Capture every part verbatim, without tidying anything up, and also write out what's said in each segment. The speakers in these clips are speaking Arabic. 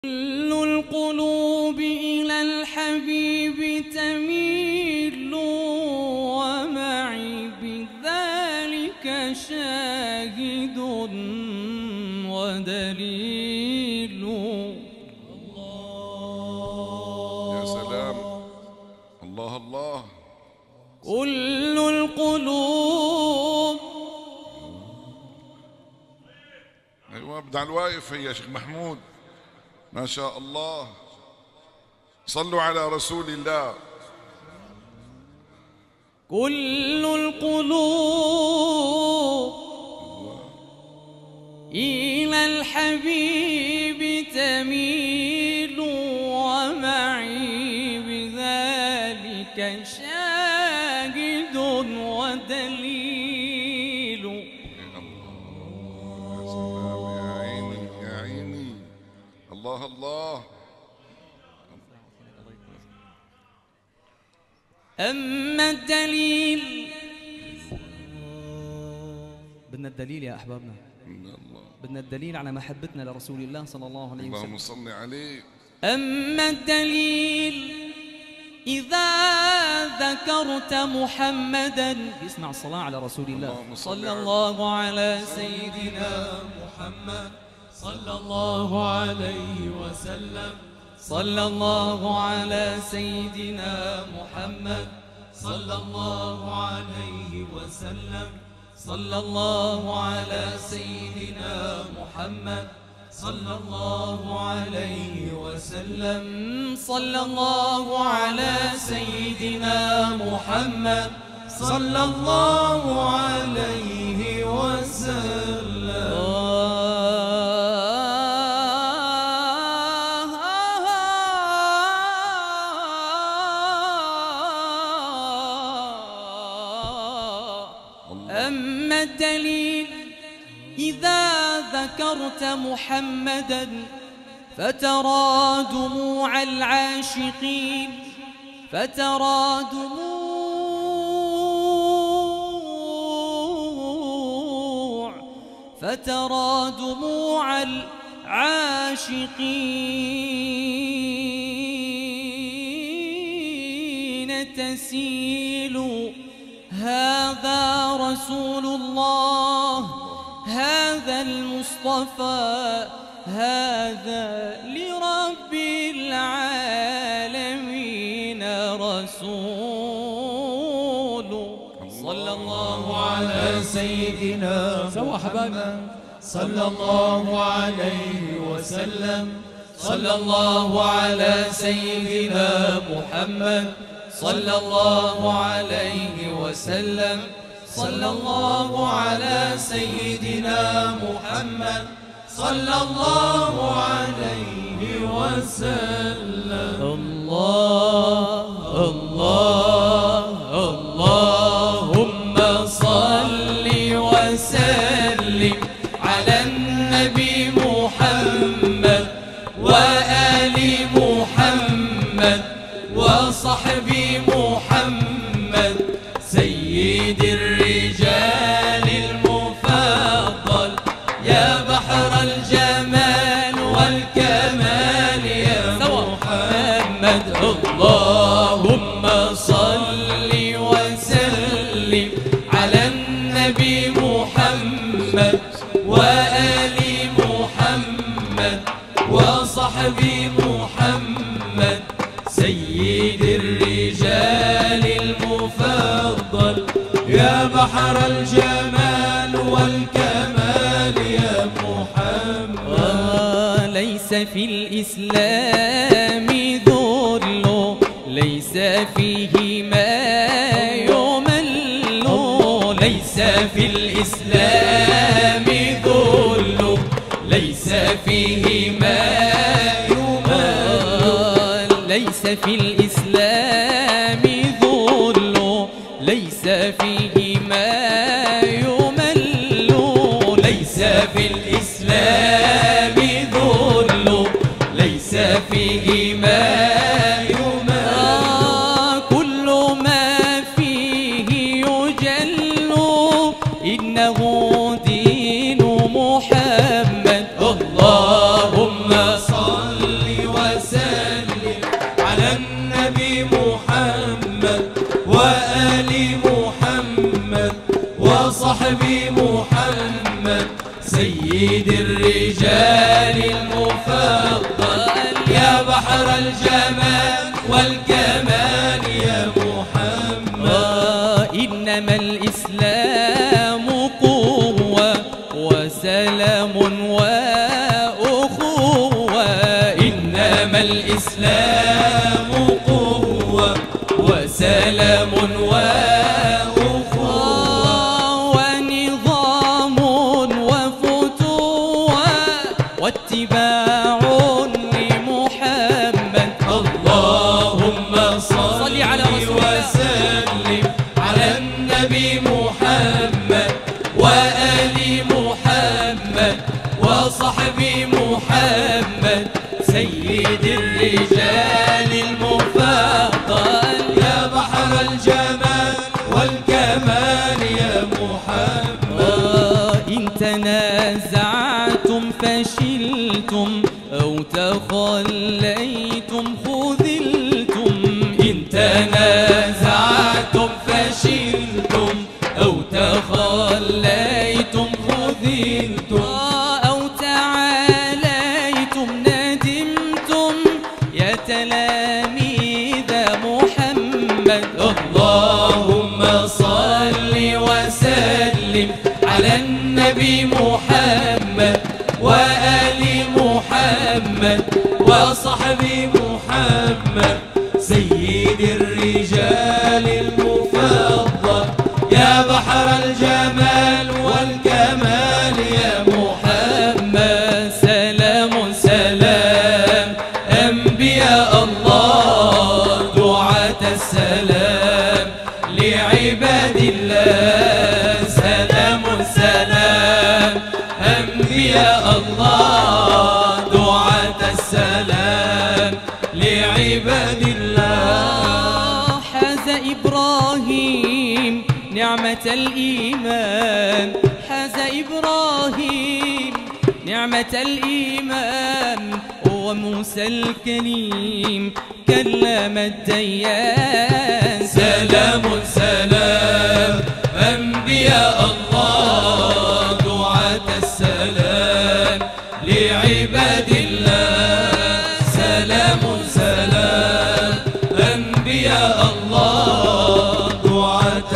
كل القلوب إلى الحبيب تميل، ومعي بذلك شاهد ودليل. الله يا سلام، الله الله. كل القلوب. ايوه ابدع الواقف يا شيخ محمود، ما شاء الله. صلوا على رسول الله. كل القلوب إلى الحبيب تميل، ومعي بذلك شاهد ودليل. يا سلام يا عيني يا عيني، الله الله. أما الدليل، بدنا الدليل يا أحبابنا، بدنا الدليل على محبتنا لرسول الله صلى الله عليه وسلم. اللهم صل عليه. أما الدليل إذا ذكرت محمدا، اسمع الصلاة على رسول الله صلى الله على سيدنا محمد صلى الله عليه وسلم. صلى الله على سيدنا محمد صلى الله عليه وسلم. صلى الله على سيدنا محمد صلى الله عليه وسلم. صلى الله على سيدنا محمد صلى الله عليه وسلم. أما الدليل إذا ذكرت محمدا فترى دموع العاشقين، فترى دموع فترى دموع العاشقين تسيل. هذا رسول الله، هذا المصطفى، هذا لرب العالمين رسول. صلى الله على سيدنا محمد صلى الله عليه وسلم. صلى الله على سيدنا محمد صلى الله عليه وسلم. صلى الله على سيدنا محمد صلى الله عليه وسلم. الله الله اللهم صل وسلم على النبي محمد وآل محمد وصحب محمد سيد الرجال المفضل، يا بحر الجمال والكمال يا محمد. اللهم صل وسلم على النبي محمد وآل محمد وصحب محمد سيد الرجال المفضل، يا بحر الجمال والكمال يا محمد. ليس في الإسلام ذل، ليس فيه ما يمل. ليس في الإسلام ذل، ليس فيه ما يمل. ليس في الإسلام ذل، ليس فيه ما يمل. ليس في الإسلام ذل، ليس فيه ما يمل. كل ما فيه يجل إنه دين محمد. اللهم صل سيد الرجال المفضل يا بحر الجمال والكمال يا محمد. إنما الإسلام قوة وسلام وأخوة، إنما الإسلام قوة وسلام وأخوة، ونظام وفتوة واتباع لمحمد. اللهم صل على وسلم على النبي محمد وآل محمد وصحب محمد سيد الرجال المفضل يا بحر الجمال والكمال يا محمد. إن تنازعتم فشلتم أو تخليتم خذلتم، إن تنازعتم فشلتم أو تخليتم خذلتم، أو تعاليتم ندمتم يا تلاميذ محمد. اللهم صل وسلم على النبي محمد وآل محمد وصحب محمد سيد الرجال المفضل يا بحر الجمال والكمال يا محمد. سلام سلام أنبياء الله دعاة السلام لعباد الله. سلام سلام أنبياء الله دعاة السلام لعباد الله. حاز إبراهيم نعمة الإيمان، حاز إبراهيم نعمة الإيمان، وموسى الكليم كلم الديان. سلام سلام أنبياء الله دعاة السلام لعباد الله. سلام سلام أنبياء الله دعاة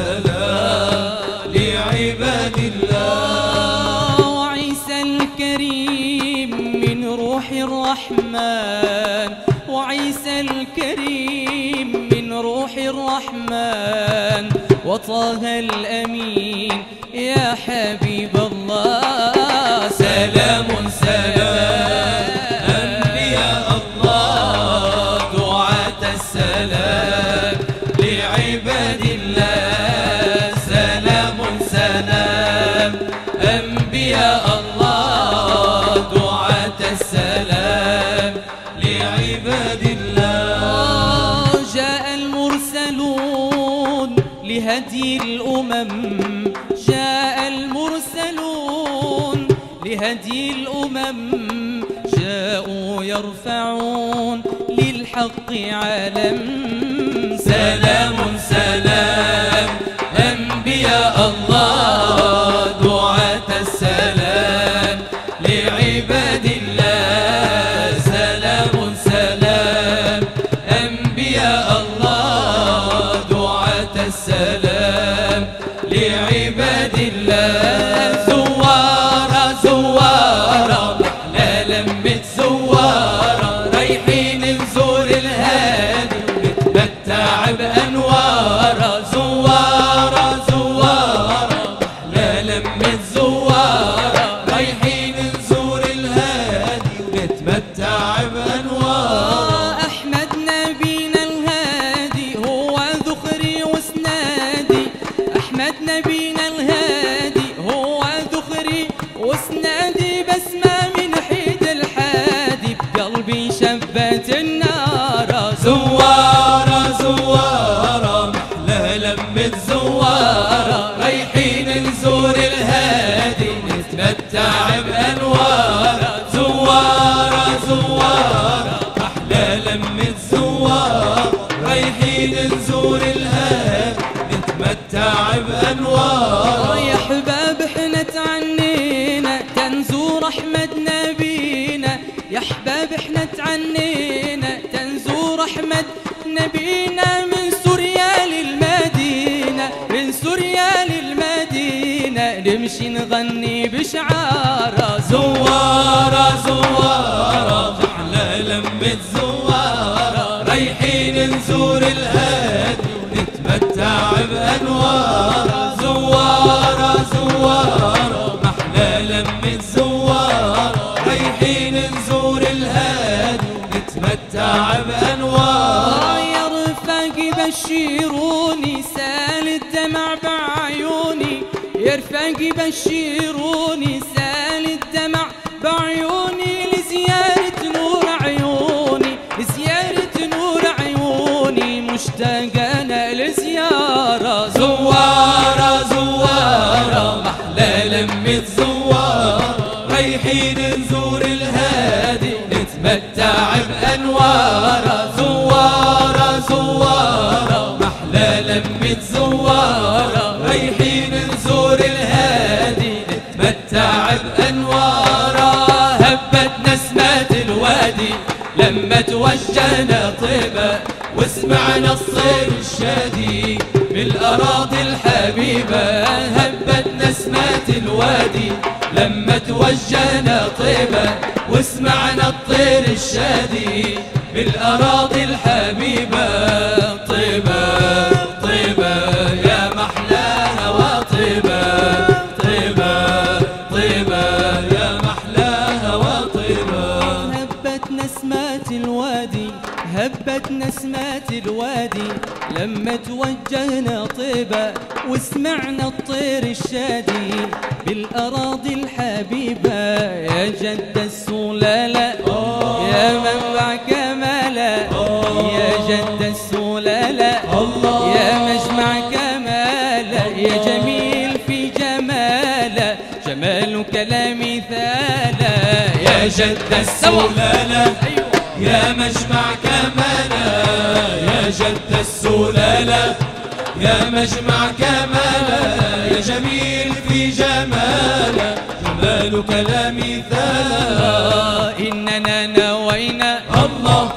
السلام لعباد الله. وعيسى الكريم من روح الرحمن، وعيسى الكريم من روح الرحمن، وطه الأمين يا حبيب الله. سلام سلام أنبياء الله دعاة السلام لعباد الله. سلام سلام أنبياء الله دعاة السلام لعباد الله. جاء المرسلون لهدي الأمم، جاء المرسلون لهدي الأمم، جاءوا يرفعون للحق علم. سلام سلام أنبياء الله دعاة السلام لعباد الله. سلام سلام أنبياء الله دعاة السلام لعباد الله. زوارة زوارة لا لمت زوارة رايحين نزور الهادي ونتمتع بأنواره. زوارة زوارة لا لمت زوارة رايحين نزور الهادي ونتمتع بأنواره. أحمد نبينا الهادي هو ذخري وسنادي، أحمد نبينا الهادي هو ذخري وسنادي، بسمة من حيد الحادي بقلبي شبت النار. زوارة زوارة محلى لمة زوارة رايحين نزور الهادي نتمتع بأنواره. زوارة زوارة محلى لمة زوارة رايحين نزور الهادي نتمتع بأنواره. يا حباب احنا تعنينا أحباب احنا تعنينا تنزور أحمد نبينا من سوريا للمدينة، من سوريا للمدينة نمشي نغني بشعارة زوارة زوارة احلى لمة زوارة رايحين نزور الهادي ونتمتع بأنواره. زوارة زوارة احلى لمة زوارة رايحين نزور الهادي ونتمتع بأنواره. يا رفاقي بشيروني سال الدمع بعيوني، يا رفاقي بشيروني سال الدمع بعيوني لزيارة نور عيوني، لزيارة نور عيوني مشتاق أنا لزيارة. زوارة زوارة محلى لمة زوارة رايحين نزور الهادي نتمتع بأنواره. زوارة زوارة محلى لمة زوارة رايحين نزور الهادي نتمتع بأنواره. هبت نسمات الوادي لما توجهنا طيبة وسمعنا الصير الشادي بالأراضي الحبيبة. هبت نسمات الوادي لما توجهنا طيبة وسمعنا الطير الشادي بالأراضي الحبيبة. طيبة طيبة يا محلاها وطيبة، طيبة طيبة يا محلاها وطيبة. هبت نسمات الوادي هبت نسمات الوادي لما توجهنا طيبة وسمعنا الطير الشادي بالأراضي الحبيبة. يا جد السلالة يا منبع كمالة، يا جد السلالة يا مجمع كمالة، يا جميل في جمالة جمالك لا مثال. يا جد السلالة يا مجمع كمالة، يا جد السلالة يا مجمع كمالة، يا جميل في جمالة جمالك لا مثال. إننا نوينا الله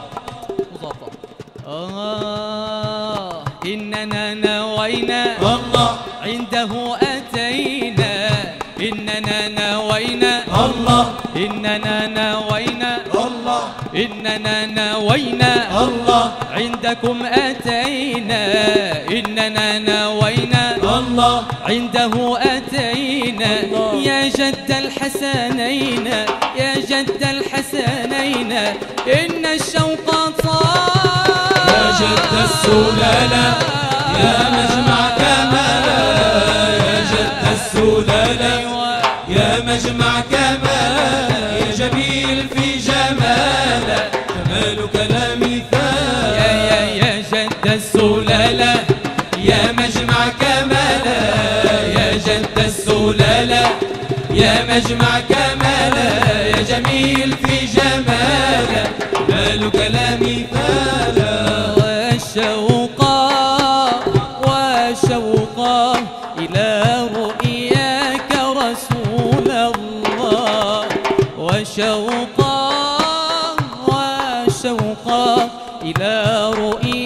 آه إننا نوينا الله عنده أتينا، إننا نوينا الله إننا نوينا الله إننا نوينا الله عندكم أتينا، إننا نوينا الله عنده أتينا. يا جد الحسنين يا جد الحسنين إن الشوق طال. يا جد السلالة يا مجمع كمالة، يا جد السلالة يا مجمع كمالة، يا جميل في جمالة جمالك لا مثال. يا يا يا جد السلالة يا مجمع كمالة، يا جد السلالة يا مجمع كمالة، يا جميل في جمالة جمالك لا مثال. والشوقا والشوقا إلى رؤياك رسول الله، وشوقا وشوقا إلى رؤياك